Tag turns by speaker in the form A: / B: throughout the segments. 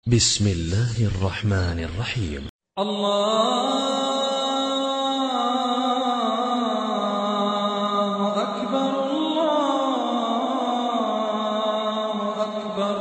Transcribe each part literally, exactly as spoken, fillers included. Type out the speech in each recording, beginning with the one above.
A: بسم الله الرحمن الرحيم.
B: الله أكبر الله أكبر.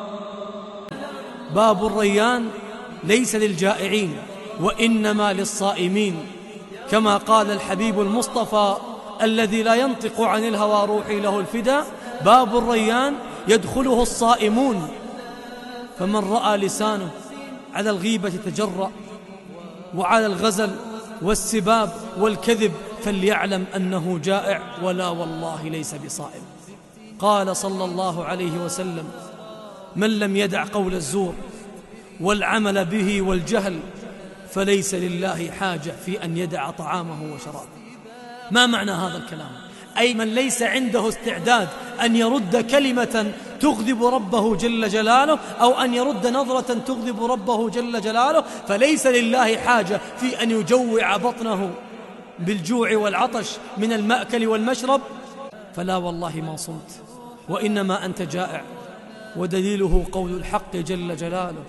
C: باب الريان ليس للجائعين وإنما للصائمين، كما قال الحبيب المصطفى الذي لا ينطق عن الهوى روحي له الفداء: باب الريان يدخله الصائمون، فمن رأى لسانه على الغيبة تجرأ وعلى الغزل والسباب والكذب فليعلم أنه جائع ولا والله ليس بصائم. قال صلى الله عليه وسلم: من لم يدع قول الزور والعمل به والجهل فليس لله حاجة في أن يدع طعامه وشرابه. ما معنى هذا الكلام؟ أي من ليس عنده استعداد أن يرد كلمة تغضب ربه جل جلاله أو أن يرد نظرة تغضب ربه جل جلاله فليس لله حاجة في أن يجوع بطنه بالجوع والعطش من المأكل والمشرب، فلا والله ما صمت وإنما أنت جائع. ودليله قول الحق جل جلاله: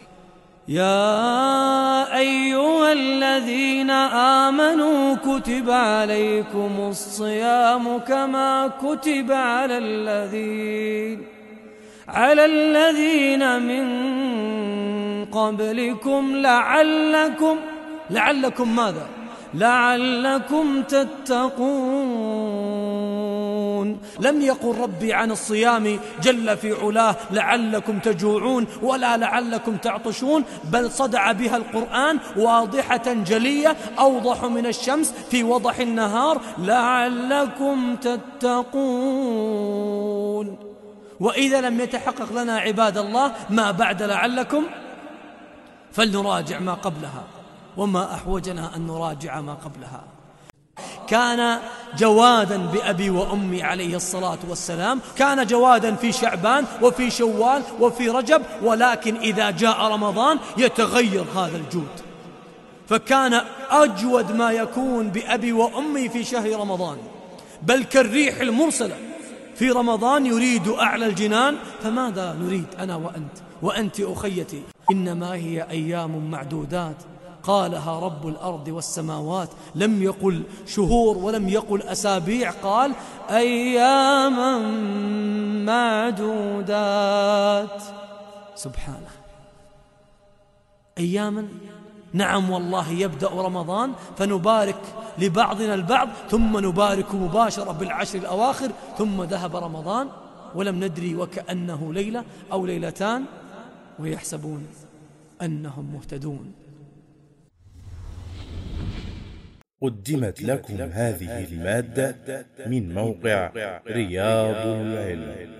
C: يا أيها الذين آمنوا كتب عليكم الصيام كما كتب على الذين على الذين من قبلكم لعلكم لعلكم ماذا؟ لعلكم تتقون. لم يقل ربي عن الصيام جل في علاه لعلكم تجوعون ولا لعلكم تعطشون، بل صدع بها القرآن واضحة جلية أوضح من الشمس في وضح النهار: لعلكم تتقون. وإذا لم يتحقق لنا عباد الله ما بعد لعلكم فلنراجع ما قبلها، وما أحوجنا أن نراجع ما قبلها. كان جوادا بأبي وأمي عليه الصلاة والسلام، كان جوادا في شعبان وفي شوال وفي رجب، ولكن إذا جاء رمضان يتغير هذا الجود، فكان أجود ما يكون بأبي وأمي في شهر رمضان، بل كالريح المرسلة في رمضان يريد أعلى الجنان. فماذا نريد أنا وأنت وأنت أخيتي؟ إنما هي أيام معدودات قالها رب الأرض والسماوات، لم يقل شهور ولم يقل أسابيع، قال أياما معدودات. سبحانه، أياما. نعم والله يبدأ رمضان فنبارك لبعضنا البعض ثم نبارك مباشرة بالعشر الأواخر، ثم ذهب رمضان ولم ندري وكأنه ليلة أو ليلتان ويحسبون أنهم مهتدون.
D: قدمت لكم هذه المادة من موقع رياض العلم.